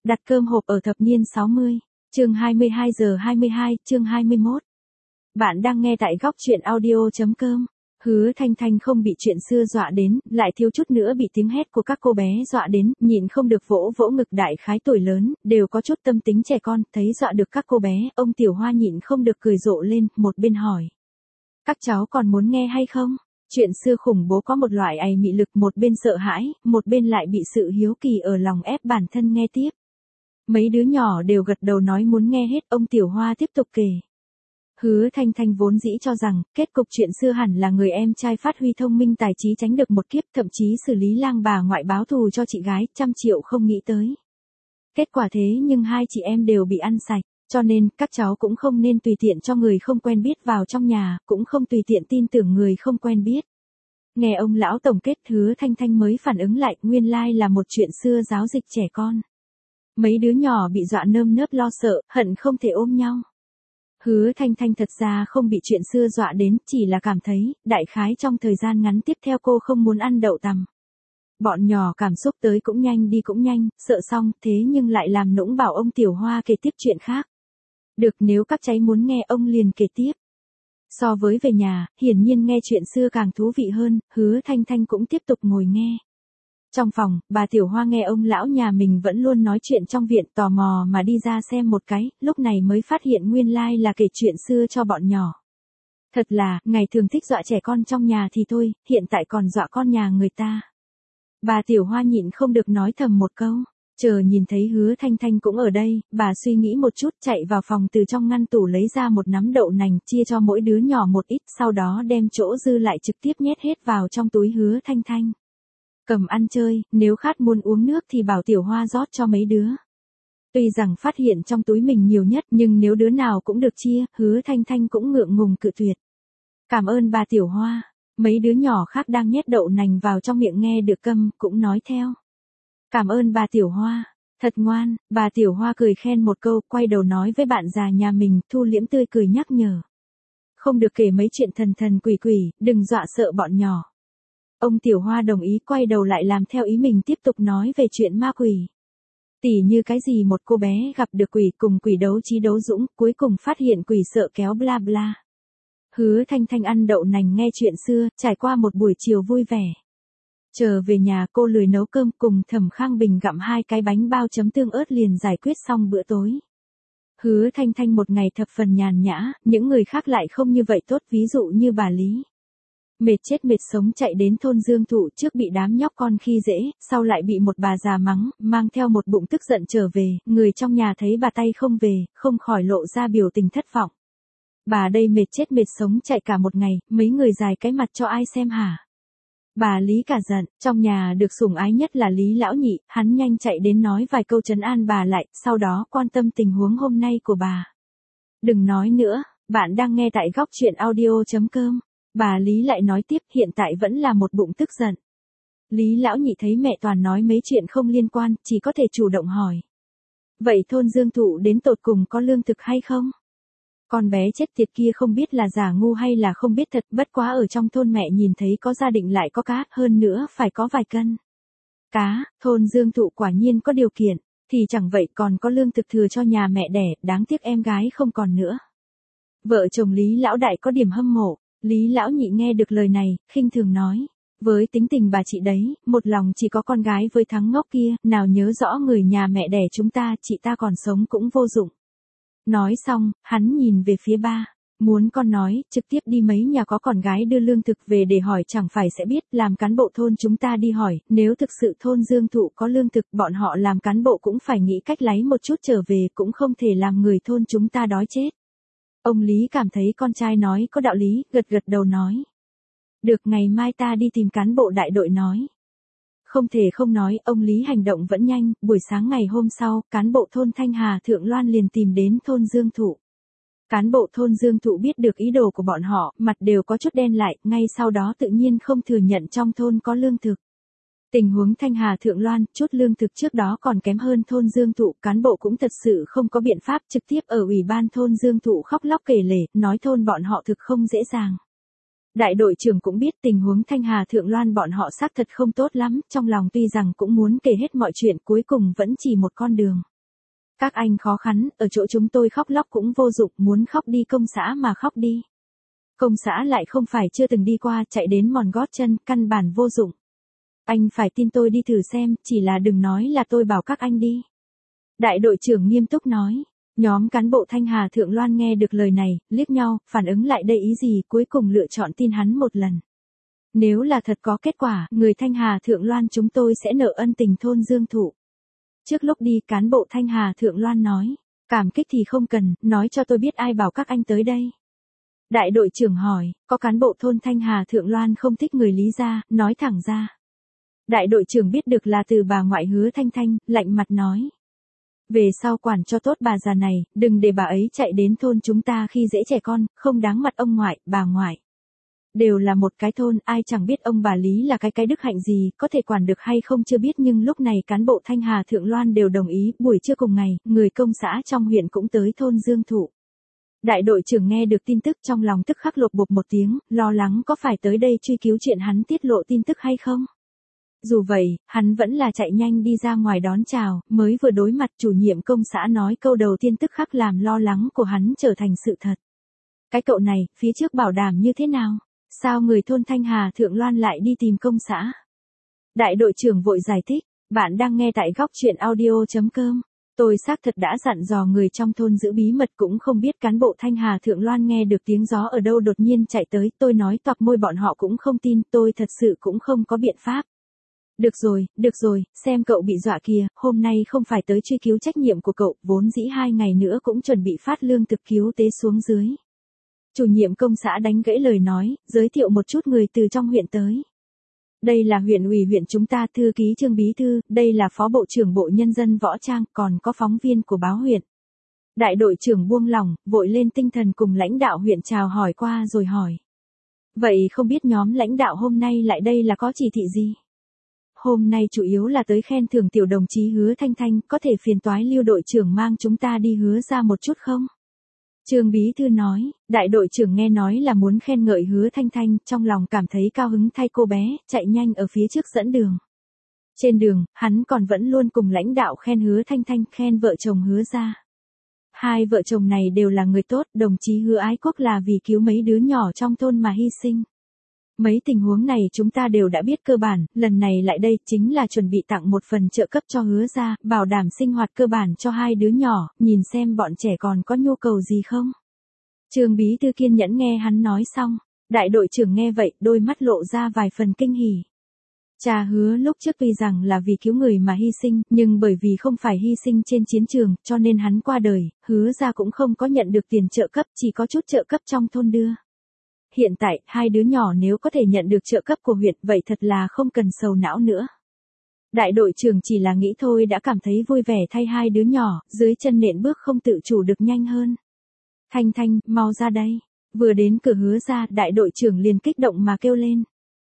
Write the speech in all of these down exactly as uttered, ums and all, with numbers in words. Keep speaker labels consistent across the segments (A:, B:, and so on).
A: Đặt cơm hộp ở thập niên sáu mươi, chương hai mươi hai giờ hai mươi hai, chương hai mươi mốt. Bạn đang nghe tại góc chuyện audio.com. Hứa Thanh Thanh không bị chuyện xưa dọa đến, lại thiếu chút nữa bị tiếng hét của các cô bé dọa đến, nhịn không được vỗ vỗ ngực đại khái tuổi lớn, đều có chút tâm tính trẻ con, thấy dọa được các cô bé, ông Tiểu Hoa nhịn không được cười rộ lên, một bên hỏi. Các cháu còn muốn nghe hay không? Chuyện xưa khủng bố có một loại ày mị lực, một bên sợ hãi, một bên lại bị sự hiếu kỳ ở lòng ép bản thân nghe tiếp. Mấy đứa nhỏ đều gật đầu nói muốn nghe hết, ông Tiểu Hoa tiếp tục kể. Hứa Thanh Thanh vốn dĩ cho rằng, kết cục chuyện xưa hẳn là người em trai phát huy thông minh tài trí tránh được một kiếp, thậm chí xử lý lang bà ngoại báo thù cho chị gái, trăm triệu không nghĩ tới. Kết quả thế nhưng hai chị em đều bị ăn sạch, cho nên, các cháu cũng không nên tùy tiện cho người không quen biết vào trong nhà, cũng không tùy tiện tin tưởng người không quen biết. Nghe ông lão tổng kết, Hứa Thanh Thanh mới phản ứng lại, nguyên lai là một chuyện xưa giáo dịch trẻ con. Mấy đứa nhỏ bị dọa nơm nớp lo sợ, hận không thể ôm nhau. Hứa Thanh Thanh thật ra không bị chuyện xưa dọa đến, chỉ là cảm thấy, đại khái trong thời gian ngắn tiếp theo cô không muốn ăn đậu tằm. Bọn nhỏ cảm xúc tới cũng nhanh đi cũng nhanh, sợ xong, thế nhưng lại làm nũng bảo ông Tiểu Hoa kể tiếp chuyện khác. Được, nếu các cháu muốn nghe ông liền kể tiếp. So với về nhà, hiển nhiên nghe chuyện xưa càng thú vị hơn, Hứa Thanh Thanh cũng tiếp tục ngồi nghe. Trong phòng, bà Tiểu Hoa nghe ông lão nhà mình vẫn luôn nói chuyện trong viện, tò mò mà đi ra xem một cái, lúc này mới phát hiện nguyên lai là kể chuyện xưa cho bọn nhỏ. Thật là, ngày thường thích dọa trẻ con trong nhà thì thôi, hiện tại còn dọa con nhà người ta. Bà Tiểu Hoa nhịn không được nói thầm một câu, chờ nhìn thấy Hứa Thanh Thanh cũng ở đây, bà suy nghĩ một chút chạy vào phòng từ trong ngăn tủ lấy ra một nắm đậu nành chia cho mỗi đứa nhỏ một ít, sau đó đem chỗ dư lại trực tiếp nhét hết vào trong túi Hứa Thanh Thanh. Cầm ăn chơi, nếu khát muốn uống nước thì bảo Tiểu Hoa rót cho mấy đứa. Tuy rằng phát hiện trong túi mình nhiều nhất nhưng nếu đứa nào cũng được chia, Hứa Thanh Thanh cũng ngượng ngùng cự tuyệt. Cảm ơn bà Tiểu Hoa. Mấy đứa nhỏ khác đang nhét đậu nành vào trong miệng nghe được câm, cũng nói theo. Cảm ơn bà Tiểu Hoa. Thật ngoan, bà Tiểu Hoa cười khen một câu, quay đầu nói với bạn già nhà mình, thu liễm tươi cười nhắc nhở. Không được kể mấy chuyện thần thần quỷ quỷ, đừng dọa sợ bọn nhỏ. Ông Tiểu Hoa đồng ý, quay đầu lại làm theo ý mình tiếp tục nói về chuyện ma quỷ. Tỉ như cái gì một cô bé gặp được quỷ cùng quỷ đấu trí đấu dũng, cuối cùng phát hiện quỷ sợ kéo bla bla. Hứa Thanh Thanh ăn đậu nành nghe chuyện xưa, trải qua một buổi chiều vui vẻ. Chờ về nhà cô lười nấu cơm cùng Thẩm Khang Bình gặm hai cái bánh bao chấm tương ớt liền giải quyết xong bữa tối. Hứa Thanh Thanh một ngày thập phần nhàn nhã, những người khác lại không như vậy tốt, ví dụ như bà Lý. Mệt chết mệt sống chạy đến thôn Dương Thụ, trước bị đám nhóc con khi dễ, sau lại bị một bà già mắng, mang theo một bụng tức giận trở về, người trong nhà thấy bà tay không về, không khỏi lộ ra biểu tình thất vọng. Bà đây mệt chết mệt sống chạy cả một ngày, mấy người dài cái mặt cho ai xem hả? Bà Lý cả giận, trong nhà được sủng ái nhất là Lý lão nhị, hắn nhanh chạy đến nói vài câu trấn an bà lại, sau đó quan tâm tình huống hôm nay của bà. Đừng nói nữa, bạn đang nghe tại góc chuyện audio.com. Bà Lý lại nói tiếp, hiện tại vẫn là một bụng tức giận. Lý lão nhị thấy mẹ toàn nói mấy chuyện không liên quan, chỉ có thể chủ động hỏi. Vậy thôn Dương Thụ đến tột cùng có lương thực hay không? Con bé chết tiệt kia không biết là giả ngu hay là không biết thật, bất quá ở trong thôn mẹ nhìn thấy có gia đình lại có cá, hơn nữa phải có vài cân cá, thôn Dương Thụ quả nhiên có điều kiện, thì chẳng vậy còn có lương thực thừa cho nhà mẹ đẻ, đáng tiếc em gái không còn nữa. Vợ chồng Lý lão đại có điểm hâm mộ. Lý lão nhị nghe được lời này, khinh thường nói. Với tính tình bà chị đấy, một lòng chỉ có con gái với thằng ngốc kia, nào nhớ rõ người nhà mẹ đẻ chúng ta, chị ta còn sống cũng vô dụng. Nói xong, hắn nhìn về phía ba. Muốn con nói, trực tiếp đi mấy nhà có con gái đưa lương thực về để hỏi chẳng phải sẽ biết, làm cán bộ thôn chúng ta đi hỏi, nếu thực sự thôn Dương Thụ có lương thực, bọn họ làm cán bộ cũng phải nghĩ cách lấy một chút trở về, cũng không thể làm người thôn chúng ta đói chết. Ông Lý cảm thấy con trai nói có đạo lý, gật gật đầu nói. Được, ngày mai ta đi tìm cán bộ đại đội nói. Không thể không nói, ông Lý hành động vẫn nhanh, buổi sáng ngày hôm sau, cán bộ thôn Thanh Hà Thượng Loan liền tìm đến thôn Dương Thụ. Cán bộ thôn Dương Thụ biết được ý đồ của bọn họ, mặt đều có chút đen lại, ngay sau đó tự nhiên không thừa nhận trong thôn có lương thực. Tình huống Thanh Hà Thượng Loan, chút lương thực trước đó còn kém hơn thôn Dương Thụ, cán bộ cũng thật sự không có biện pháp, trực tiếp ở ủy ban thôn Dương Thụ khóc lóc kể lể, nói thôn bọn họ thực không dễ dàng. Đại đội trưởng cũng biết tình huống Thanh Hà Thượng Loan bọn họ xác thật không tốt lắm, trong lòng tuy rằng cũng muốn kể hết mọi chuyện, cuối cùng vẫn chỉ một con đường. Các anh khó khăn, ở chỗ chúng tôi khóc lóc cũng vô dụng, muốn khóc đi công xã mà khóc đi. Công xã lại không phải chưa từng đi qua, chạy đến mòn gót chân, căn bản vô dụng. Anh phải tin tôi đi thử xem, chỉ là đừng nói là tôi bảo các anh đi. Đại đội trưởng nghiêm túc nói. Nhóm cán bộ Thanh Hà Thượng Loan nghe được lời này, liếc nhau, phản ứng lại đây ý gì, cuối cùng lựa chọn tin hắn một lần. Nếu là thật có kết quả, người Thanh Hà Thượng Loan chúng tôi sẽ nợ ân tình thôn Dương Thụ. Trước lúc đi, cán bộ Thanh Hà Thượng Loan nói, cảm kích thì không cần, nói cho tôi biết ai bảo các anh tới đây. Đại đội trưởng hỏi, có cán bộ thôn Thanh Hà Thượng Loan không thích người Lý gia, nói thẳng ra. Đại đội trưởng biết được là từ bà ngoại Hứa Thanh Thanh, lạnh mặt nói. Về sau quản cho tốt bà già này, đừng để bà ấy chạy đến thôn chúng ta khi dễ trẻ con, không đáng mặt ông ngoại, bà ngoại. Đều là một cái thôn, ai chẳng biết ông bà Lý là cái cái đức hạnh gì, có thể quản được hay không chưa biết, nhưng lúc này cán bộ Thanh Hà Thượng Loan đều đồng ý. Buổi trưa cùng ngày, người công xã trong huyện cũng tới thôn Dương Thụ. Đại đội trưởng nghe được tin tức trong lòng tức khắc lột bột một tiếng, lo lắng có phải tới đây truy cứu chuyện hắn tiết lộ tin tức hay không. Dù vậy, hắn vẫn là chạy nhanh đi ra ngoài đón chào, mới vừa đối mặt chủ nhiệm công xã nói câu đầu tiên tức khắc làm lo lắng của hắn trở thành sự thật. Cái cậu này, phía trước bảo đảm như thế nào? Sao người thôn Thanh Hà Thượng Loan lại đi tìm công xã? Đại đội trưởng vội giải thích, bạn đang nghe tại góc chuyện audio chấm com. Tôi xác thật đã dặn dò người trong thôn giữ bí mật, cũng không biết cán bộ Thanh Hà Thượng Loan nghe được tiếng gió ở đâu đột nhiên chạy tới, tôi nói toạc môi bọn họ cũng không tin, tôi thật sự cũng không có biện pháp. Được rồi, được rồi, xem cậu bị dọa kìa, hôm nay không phải tới truy cứu trách nhiệm của cậu, vốn dĩ hai ngày nữa cũng chuẩn bị phát lương thực cứu tế xuống dưới. Chủ nhiệm công xã đánh gãy lời nói, giới thiệu một chút người từ trong huyện tới. Đây là huyện ủy huyện chúng ta, thư ký Trương Bí Thư, đây là phó bộ trưởng Bộ Nhân dân Võ Trang, còn có phóng viên của báo huyện. Đại đội trưởng buông lỏng, vội lên tinh thần cùng lãnh đạo huyện chào hỏi qua rồi hỏi. Vậy không biết nhóm lãnh đạo hôm nay lại đây là có chỉ thị gì? Hôm nay chủ yếu là tới khen thưởng tiểu đồng chí Hứa Thanh Thanh, có thể phiền toái Lưu đội trưởng mang chúng ta đi Hứa ra một chút không? Trương Bí Thư nói, đại đội trưởng nghe nói là muốn khen ngợi Hứa Thanh Thanh, trong lòng cảm thấy cao hứng thay cô bé, chạy nhanh ở phía trước dẫn đường. Trên đường, hắn còn vẫn luôn cùng lãnh đạo khen Hứa Thanh Thanh, khen vợ chồng Hứa ra. Hai vợ chồng này đều là người tốt, đồng chí Hứa Ái Quốc là vì cứu mấy đứa nhỏ trong thôn mà hy sinh. Mấy tình huống này chúng ta đều đã biết cơ bản, lần này lại đây chính là chuẩn bị tặng một phần trợ cấp cho Hứa ra, bảo đảm sinh hoạt cơ bản cho hai đứa nhỏ, nhìn xem bọn trẻ còn có nhu cầu gì không. Trương Bí Thư kiên nhẫn nghe hắn nói xong, đại đội trưởng nghe vậy, đôi mắt lộ ra vài phần kinh hỉ. Cha Hứa lúc trước tuy rằng là vì cứu người mà hy sinh, nhưng bởi vì không phải hy sinh trên chiến trường, cho nên hắn qua đời, Hứa ra cũng không có nhận được tiền trợ cấp, chỉ có chút trợ cấp trong thôn đưa. Hiện tại, hai đứa nhỏ nếu có thể nhận được trợ cấp của huyện, vậy thật là không cần sầu não nữa. Đại đội trưởng chỉ là nghĩ thôi đã cảm thấy vui vẻ thay hai đứa nhỏ, dưới chân nện bước không tự chủ được nhanh hơn. Thanh Thanh, mau ra đây. Vừa đến cửa Hứa ra, đại đội trưởng liền kích động mà kêu lên.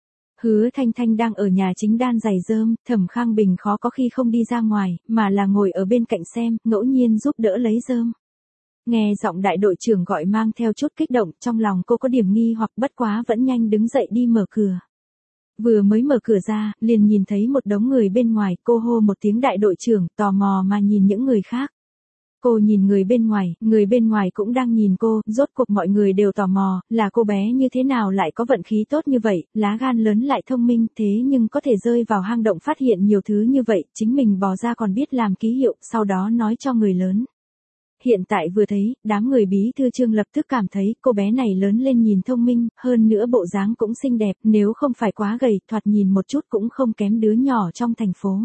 A: Hứa Thanh Thanh đang ở nhà chính đan giày rơm, Thẩm Khang Bình khó có khi không đi ra ngoài, mà là ngồi ở bên cạnh xem, ngẫu nhiên giúp đỡ lấy rơm. Nghe giọng đại đội trưởng gọi mang theo chút kích động, trong lòng cô có điểm nghi hoặc bất quá vẫn nhanh đứng dậy đi mở cửa. Vừa mới mở cửa ra, liền nhìn thấy một đống người bên ngoài, cô hô một tiếng đại đội trưởng, tò mò mà nhìn những người khác. Cô nhìn người bên ngoài, người bên ngoài cũng đang nhìn cô, rốt cuộc mọi người đều tò mò, là cô bé như thế nào lại có vận khí tốt như vậy, lá gan lớn lại thông minh, thế nhưng có thể rơi vào hang động phát hiện nhiều thứ như vậy, chính mình bò ra còn biết làm ký hiệu, sau đó nói cho người lớn. Hiện tại vừa thấy, đám người Bí Thư Trương lập tức cảm thấy cô bé này lớn lên nhìn thông minh, hơn nữa bộ dáng cũng xinh đẹp, nếu không phải quá gầy, thoạt nhìn một chút cũng không kém đứa nhỏ trong thành phố.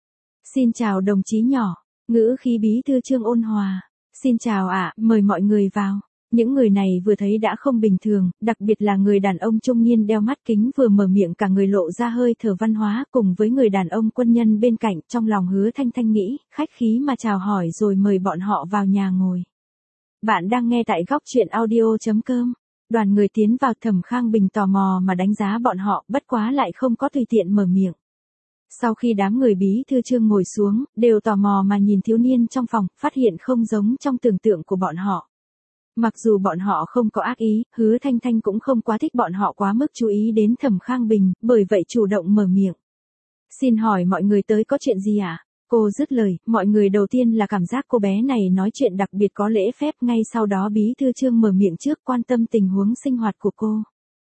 A: Xin chào đồng chí nhỏ, ngữ khí Bí Thư Trương ôn hòa. Xin chào ạ, mời mọi người vào. Những người này vừa thấy đã không bình thường, đặc biệt là người đàn ông trung niên đeo mắt kính vừa mở miệng cả người lộ ra hơi thở văn hóa cùng với người đàn ông quân nhân bên cạnh, trong lòng Hứa Thanh Thanh nghĩ, khách khí mà chào hỏi rồi mời bọn họ vào nhà ngồi. Bạn đang nghe tại góc chuyện audio chấm com. Đoàn người tiến vào, Thẩm Khang Bình tò mò mà đánh giá bọn họ, bất quá lại không có tùy tiện mở miệng. Sau khi đám người Bí Thư Trương ngồi xuống, đều tò mò mà nhìn thiếu niên trong phòng, phát hiện không giống trong tưởng tượng của bọn họ. Mặc dù bọn họ không có ác ý, Hứa Thanh Thanh cũng không quá thích bọn họ quá mức chú ý đến Thẩm Khang Bình, bởi vậy chủ động mở miệng. Xin hỏi mọi người tới có chuyện gì à? Cô dứt lời, mọi người đầu tiên là cảm giác cô bé này nói chuyện đặc biệt có lễ phép, ngay sau đó bí thư Trương mở miệng trước quan tâm tình huống sinh hoạt của cô.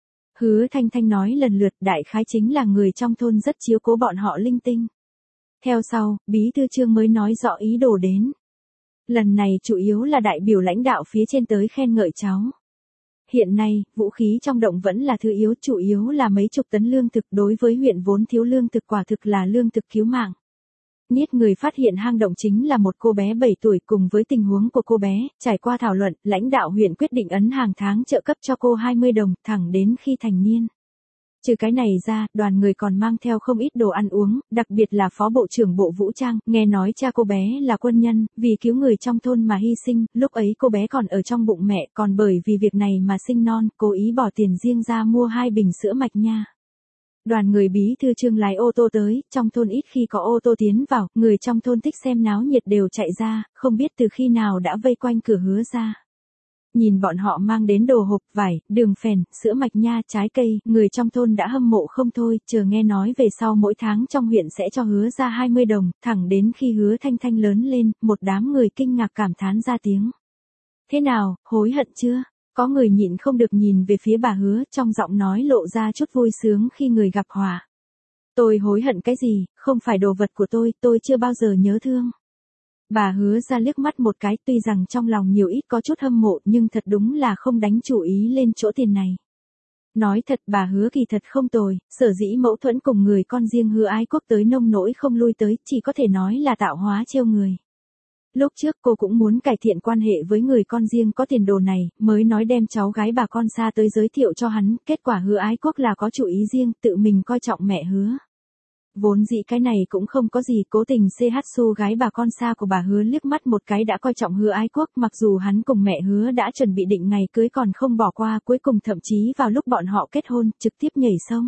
A: Hứa Thanh Thanh nói lần lượt, đại khái chính là người trong thôn rất chiếu cố bọn họ linh tinh. Theo sau, bí thư Trương mới nói rõ ý đồ đến. Lần này chủ yếu là đại biểu lãnh đạo phía trên tới khen ngợi cháu. Hiện nay, vũ khí trong động vẫn là thứ yếu, chủ yếu là mấy chục tấn lương thực, đối với huyện vốn thiếu lương thực quả thực là lương thực cứu mạng. Niết người phát hiện hang động chính là một cô bé bảy tuổi, cùng với tình huống của cô bé, trải qua thảo luận, lãnh đạo huyện quyết định ấn hàng tháng trợ cấp cho cô hai mươi đồng, thẳng đến khi thành niên. Trừ cái này ra, đoàn người còn mang theo không ít đồ ăn uống, đặc biệt là Phó Bộ trưởng Bộ Vũ trang, nghe nói cha cô bé là quân nhân, vì cứu người trong thôn mà hy sinh, lúc ấy cô bé còn ở trong bụng mẹ, còn bởi vì việc này mà sinh non, cố ý bỏ tiền riêng ra mua hai bình sữa mạch nha. Đoàn người bí thư Trương lái ô tô tới, trong thôn ít khi có ô tô tiến vào, người trong thôn thích xem náo nhiệt đều chạy ra, không biết từ khi nào đã vây quanh cửa Hứa ra. Nhìn bọn họ mang đến đồ hộp, vải, đường phèn, sữa mạch nha, trái cây, người trong thôn đã hâm mộ không thôi, chờ nghe nói về sau mỗi tháng trong huyện sẽ cho Hứa ra hai mươi đồng, thẳng đến khi Hứa Thanh Thanh lớn lên, một đám người kinh ngạc cảm thán ra tiếng. Thế nào, hối hận chưa? Có người nhịn không được nhìn về phía bà Hứa, trong giọng nói lộ ra chút vui sướng khi người gặp họa. Tôi hối hận cái gì, không phải đồ vật của tôi, tôi chưa bao giờ nhớ thương. Bà Hứa ra liếc mắt một cái, tuy rằng trong lòng nhiều ít có chút hâm mộ, nhưng thật đúng là không đánh chủ ý lên chỗ tiền này. Nói thật, bà Hứa kỳ thật không tồi, sở dĩ mâu thuẫn cùng người con riêng Hứa Ái Quốc tới nông nỗi không lui tới, chỉ có thể nói là tạo hóa trêu người. Lúc trước cô cũng muốn cải thiện quan hệ với người con riêng có tiền đồ này, mới nói đem cháu gái bà con xa tới giới thiệu cho hắn, kết quả Hứa Ái Quốc là có chủ ý riêng, tự mình coi trọng mẹ Hứa. Vốn dĩ cái này cũng không có gì, cố tình xê hát su gái bà con xa của bà Hứa liếc mắt một cái đã coi trọng Hứa Ái Quốc, mặc dù hắn cùng mẹ Hứa đã chuẩn bị định ngày cưới còn không bỏ qua, cuối cùng thậm chí vào lúc bọn họ kết hôn, trực tiếp nhảy sông.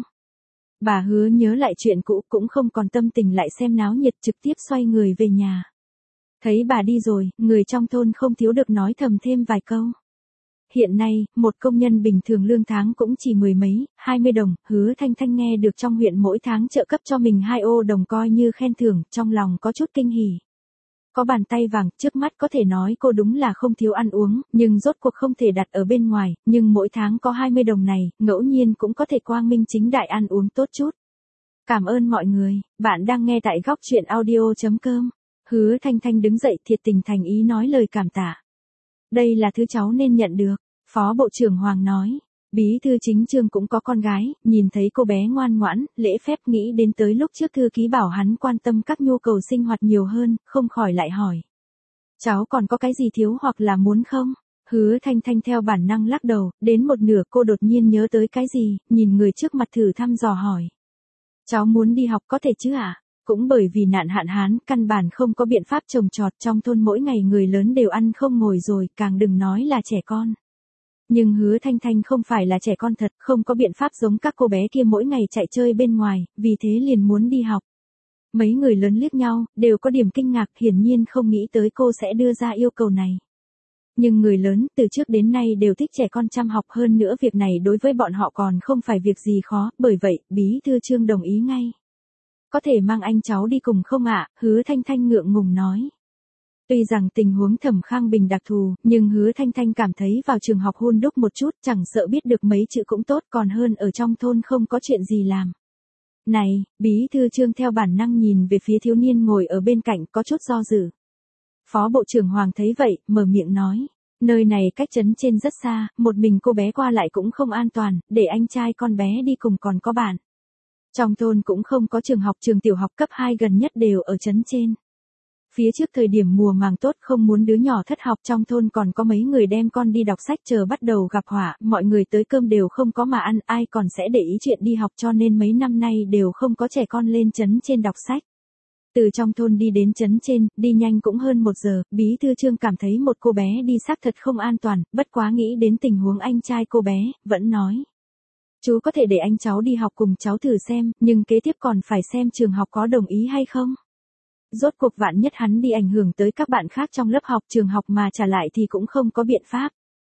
A: Bà Hứa nhớ lại chuyện cũ, cũng không còn tâm tình lại xem náo nhiệt, trực tiếp xoay người về nhà. Thấy bà đi rồi, người trong thôn không thiếu được nói thầm thêm vài câu. Hiện nay, một công nhân bình thường lương tháng cũng chỉ mười mấy, hai mươi đồng, Hứa Thanh Thanh nghe được trong huyện mỗi tháng trợ cấp cho mình hai ô đồng coi như khen thưởng, trong lòng có chút kinh hỉ. Có bàn tay vàng, trước mắt có thể nói cô đúng là không thiếu ăn uống, nhưng rốt cuộc không thể đặt ở bên ngoài, nhưng mỗi tháng có hai mươi đồng này, ngẫu nhiên cũng có thể quang minh chính đại ăn uống tốt chút. Cảm ơn mọi người, bạn đang nghe tại góc chuyện audio chấm com. Hứa Thanh Thanh đứng dậy thiệt tình thành ý nói lời cảm tạ. Đây là thứ cháu nên nhận được, Phó Bộ trưởng Hoàng nói. Bí thư chính Trương cũng có con gái, nhìn thấy cô bé ngoan ngoãn, lễ phép nghĩ đến tới lúc trước thư ký bảo hắn quan tâm các nhu cầu sinh hoạt nhiều hơn, không khỏi lại hỏi. Cháu còn có cái gì thiếu hoặc là muốn không? Hứa Thanh Thanh theo bản năng lắc đầu, đến một nửa cô đột nhiên nhớ tới cái gì, nhìn người trước mặt thử thăm dò hỏi. Cháu muốn đi học có thể chứ ạ? À? Cũng bởi vì nạn hạn hán, căn bản không có biện pháp trồng trọt, trong thôn mỗi ngày người lớn đều ăn không ngồi rồi, càng đừng nói là trẻ con. Nhưng Hứa Thanh Thanh không phải là trẻ con thật, không có biện pháp giống các cô bé kia mỗi ngày chạy chơi bên ngoài, vì thế liền muốn đi học. Mấy người lớn liếc nhau, đều có điểm kinh ngạc, hiển nhiên không nghĩ tới cô sẽ đưa ra yêu cầu này. Nhưng người lớn, từ trước đến nay đều thích trẻ con chăm học, hơn nữa việc này đối với bọn họ còn không phải việc gì khó, bởi vậy, bí thư Trương đồng ý ngay. Có thể mang anh cháu đi cùng không ạ? Hứa Thanh Thanh ngượng ngùng nói. Tuy rằng tình huống Thẩm Khang Bình đặc thù, nhưng Hứa Thanh Thanh cảm thấy vào trường học hun đúc một chút, chẳng sợ biết được mấy chữ cũng tốt, còn hơn ở trong thôn không có chuyện gì làm. Này, bí thư Trương theo bản năng nhìn về phía thiếu niên ngồi ở bên cạnh, có chút do dự. Phó Bộ trưởng Hoàng thấy vậy, mở miệng nói. Nơi này cách trấn trên rất xa, một mình cô bé qua lại cũng không an toàn, để anh trai con bé đi cùng còn có bạn. Trong thôn cũng không có trường học, trường tiểu học cấp hai gần nhất đều ở trấn trên. Phía trước thời điểm mùa màng tốt không muốn đứa nhỏ thất học, trong thôn còn có mấy người đem con đi đọc sách, chờ bắt đầu gặp họa, mọi người tới cơm đều không có mà ăn, ai còn sẽ để ý chuyện đi học, cho nên mấy năm nay đều không có trẻ con lên trấn trên đọc sách. Từ trong thôn đi đến trấn trên, đi nhanh cũng hơn một giờ, bí thư Trương cảm thấy một cô bé đi xác thật không an toàn, bất quá nghĩ đến tình huống anh trai cô bé, vẫn nói. Chú có thể để anh cháu đi học cùng cháu thử xem, nhưng kế tiếp còn phải xem trường học có đồng ý hay không. Rốt cuộc vạn nhất hắn đi ảnh hưởng tới các bạn khác trong lớp học, trường học mà trả lại thì cũng không có biện pháp.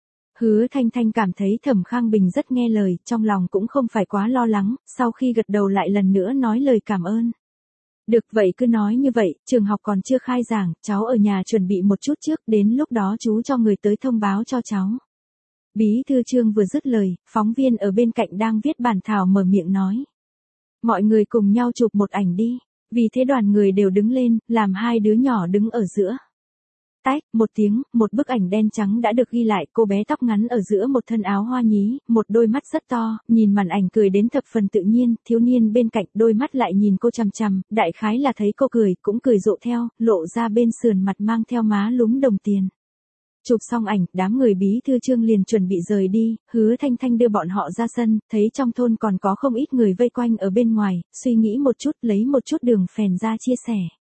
A: Hứa Thanh Thanh cảm thấy Thẩm Khang Bình rất nghe lời, trong lòng cũng không phải quá lo lắng, sau khi gật đầu lại lần nữa nói lời cảm ơn. Được vậy cứ nói như vậy, trường học còn chưa khai giảng, cháu ở nhà chuẩn bị một chút trước, đến lúc đó chú cho người tới thông báo cho cháu. Bí thư Trương vừa dứt lời, phóng viên ở bên cạnh đang viết bản thảo mở miệng nói. Mọi người cùng nhau chụp một ảnh đi, vì thế đoàn người đều đứng lên, làm hai đứa nhỏ đứng ở giữa. Tách, một tiếng, một bức ảnh đen trắng đã được ghi lại, cô bé tóc ngắn ở giữa một thân áo hoa nhí, một đôi mắt rất to, nhìn màn ảnh cười đến thập phần tự nhiên, thiếu niên bên cạnh đôi mắt lại nhìn cô chằm chằm, đại khái là thấy cô cười, cũng cười rộ theo, lộ ra bên sườn mặt mang theo má lúm đồng tiền. Chụp xong ảnh, đám người bí thư Trương liền chuẩn bị rời đi, Hứa Thanh Thanh đưa bọn họ ra sân, thấy trong thôn còn có không ít người vây quanh ở bên ngoài, suy nghĩ một chút lấy một chút đường phèn ra chia sẻ.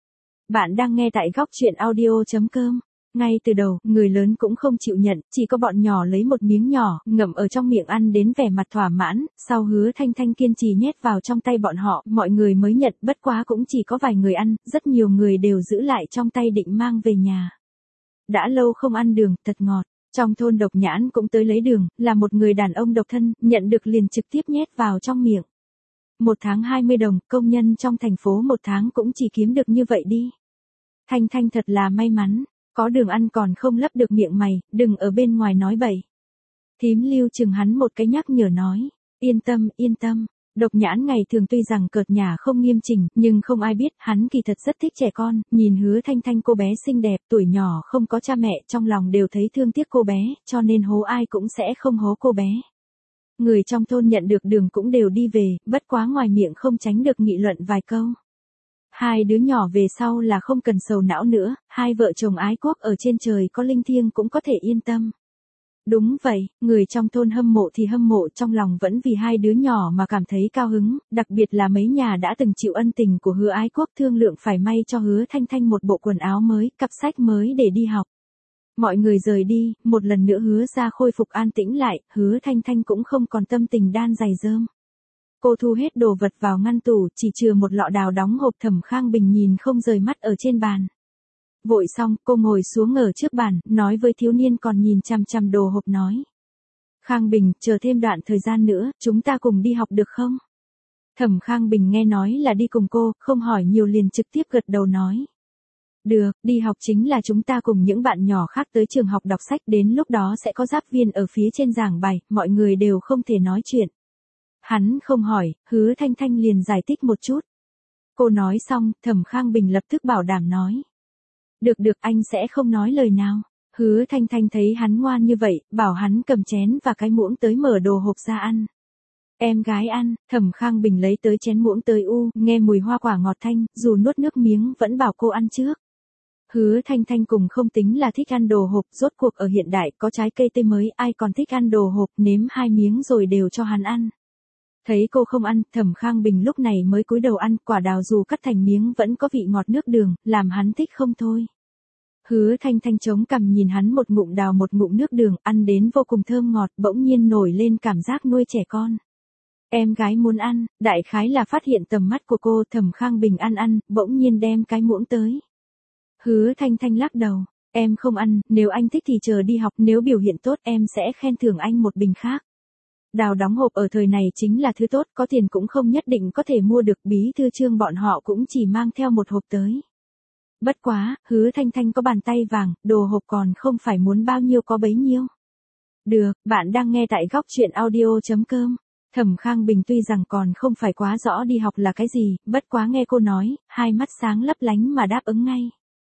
A: Bạn đang nghe tại góc chuyện audio chấm com. Ngay từ đầu, người lớn cũng không chịu nhận, chỉ có bọn nhỏ lấy một miếng nhỏ, ngậm ở trong miệng ăn đến vẻ mặt thỏa mãn, sau Hứa Thanh Thanh kiên trì nhét vào trong tay bọn họ, mọi người mới nhận, bất quá cũng chỉ có vài người ăn, rất nhiều người đều giữ lại trong tay định mang về nhà. Đã lâu không ăn đường, thật ngọt. Trong thôn Độc Nhãn cũng tới lấy đường, là một người đàn ông độc thân, nhận được liền trực tiếp nhét vào trong miệng. Một tháng hai mươi đồng, công nhân trong thành phố một tháng cũng chỉ kiếm được như vậy đi. Thanh Thanh thật là may mắn, có đường ăn còn không lấp được miệng mày, đừng ở bên ngoài nói bậy. Thím Lưu chừng hắn một cái nhắc nhở nói, yên tâm, yên tâm. Độc Nhãn ngày thường tuy rằng cợt nhả không nghiêm chỉnh, nhưng không ai biết, hắn kỳ thật rất thích trẻ con, nhìn Hứa Thanh Thanh cô bé xinh đẹp, tuổi nhỏ không có cha mẹ, trong lòng đều thấy thương tiếc cô bé, cho nên hố ai cũng sẽ không hố cô bé. Người trong thôn nhận được đường cũng đều đi về, bất quá ngoài miệng không tránh được nghị luận vài câu. Hai đứa nhỏ về sau là không cần sầu não nữa, hai vợ chồng ái quốc ở trên trời có linh thiêng cũng có thể yên tâm. Đúng vậy, người trong thôn hâm mộ thì hâm mộ, trong lòng vẫn vì hai đứa nhỏ mà cảm thấy cao hứng, đặc biệt là mấy nhà đã từng chịu ân tình của Hứa ái quốc thương lượng phải may cho Hứa Thanh Thanh một bộ quần áo mới, cặp sách mới để đi học. Mọi người rời đi, một lần nữa Hứa ra khôi phục an tĩnh lại, Hứa Thanh Thanh cũng không còn tâm tình đan giày rơm. Cô thu hết đồ vật vào ngăn tủ, chỉ chừa một lọ đào đóng hộp. Thẩm Khang Bình nhìn không rời mắt ở trên bàn. Vội xong, cô ngồi xuống ở trước bàn, nói với thiếu niên còn nhìn chằm chằm đồ hộp nói. Khang Bình, chờ thêm đoạn thời gian nữa, chúng ta cùng đi học được không? Thẩm Khang Bình nghe nói là đi cùng cô, không hỏi nhiều liền trực tiếp gật đầu nói. Được, đi học chính là chúng ta cùng những bạn nhỏ khác tới trường học đọc sách, đến lúc đó sẽ có giáp viên ở phía trên giảng bài, mọi người đều không thể nói chuyện. Hắn không hỏi, Hứa Thanh Thanh liền giải thích một chút. Cô nói xong, Thẩm Khang Bình lập tức bảo đảm nói. Được được, anh sẽ không nói lời nào. Hứa Thanh Thanh thấy hắn ngoan như vậy, bảo hắn cầm chén và cái muỗng tới mở đồ hộp ra ăn. Em gái ăn, Thẩm Khang Bình lấy tới chén muỗng tới u, nghe mùi hoa quả ngọt thanh, dù nuốt nước miếng vẫn bảo cô ăn trước. Hứa Thanh Thanh cùng không tính là thích ăn đồ hộp, rốt cuộc ở hiện đại có trái cây tươi mới, ai còn thích ăn đồ hộp, nếm hai miếng rồi đều cho hắn ăn. Thấy cô không ăn, Thẩm Khang Bình lúc này mới cúi đầu ăn, quả đào dù cắt thành miếng vẫn có vị ngọt nước đường, làm hắn thích không thôi. Hứa Thanh Thanh chống cằm nhìn hắn một ngụm đào một ngụm nước đường, ăn đến vô cùng thơm ngọt, bỗng nhiên nổi lên cảm giác nuôi trẻ con. Em gái muốn ăn, đại khái là phát hiện tầm mắt của cô. Thẩm Khang Bình ăn ăn, bỗng nhiên đem cái muỗng tới. Hứa Thanh Thanh lắc đầu, em không ăn, nếu anh thích thì chờ đi học, nếu biểu hiện tốt em sẽ khen thưởng anh một bình khác. Đào đóng hộp ở thời này chính là thứ tốt, có tiền cũng không nhất định có thể mua được, bí thư Trương bọn họ cũng chỉ mang theo một hộp tới. Bất quá, Hứa Thanh Thanh có bàn tay vàng, đồ hộp còn không phải muốn bao nhiêu có bấy nhiêu. Được, bạn đang nghe tại góc chuyện audio chấm com. Thẩm Khang Bình tuy rằng còn không phải quá rõ đi học là cái gì, bất quá nghe cô nói, hai mắt sáng lấp lánh mà đáp ứng ngay.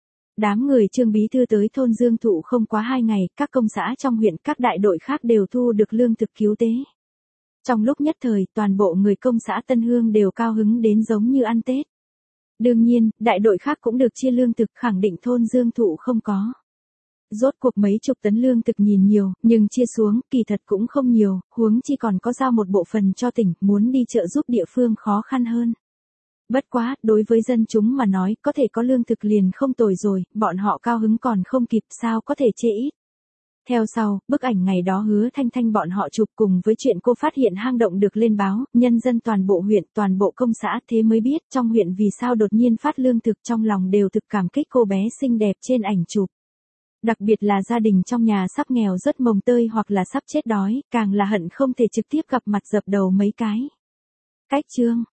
A: Đám người Trương bí thư tới thôn Dương Thụ không quá hai ngày, các công xã trong huyện, các đại đội khác đều thu được lương thực cứu tế. Trong lúc nhất thời, toàn bộ người công xã Tân Hương đều cao hứng đến giống như ăn Tết. Đương nhiên, đại đội khác cũng được chia lương thực, khẳng định thôn Dương Thụ không có. Rốt cuộc mấy chục tấn lương thực nhìn nhiều, nhưng chia xuống, kỳ thật cũng không nhiều, huống chi còn có giao một bộ phần cho tỉnh, muốn đi trợ giúp địa phương khó khăn hơn. Bất quá, đối với dân chúng mà nói, có thể có lương thực liền không tồi rồi, bọn họ cao hứng còn không kịp, sao có thể chê ít. Theo sau, bức ảnh ngày đó Hứa Thanh Thanh bọn họ chụp cùng với chuyện cô phát hiện hang động được lên báo, nhân dân toàn bộ huyện, toàn bộ công xã, thế mới biết trong huyện vì sao đột nhiên phát lương thực, trong lòng đều thực cảm kích cô bé xinh đẹp trên ảnh chụp. Đặc biệt là gia đình trong nhà sắp nghèo rất mồng tơi hoặc là sắp chết đói, càng là hận không thể trực tiếp gặp mặt dập đầu mấy cái. Cách chương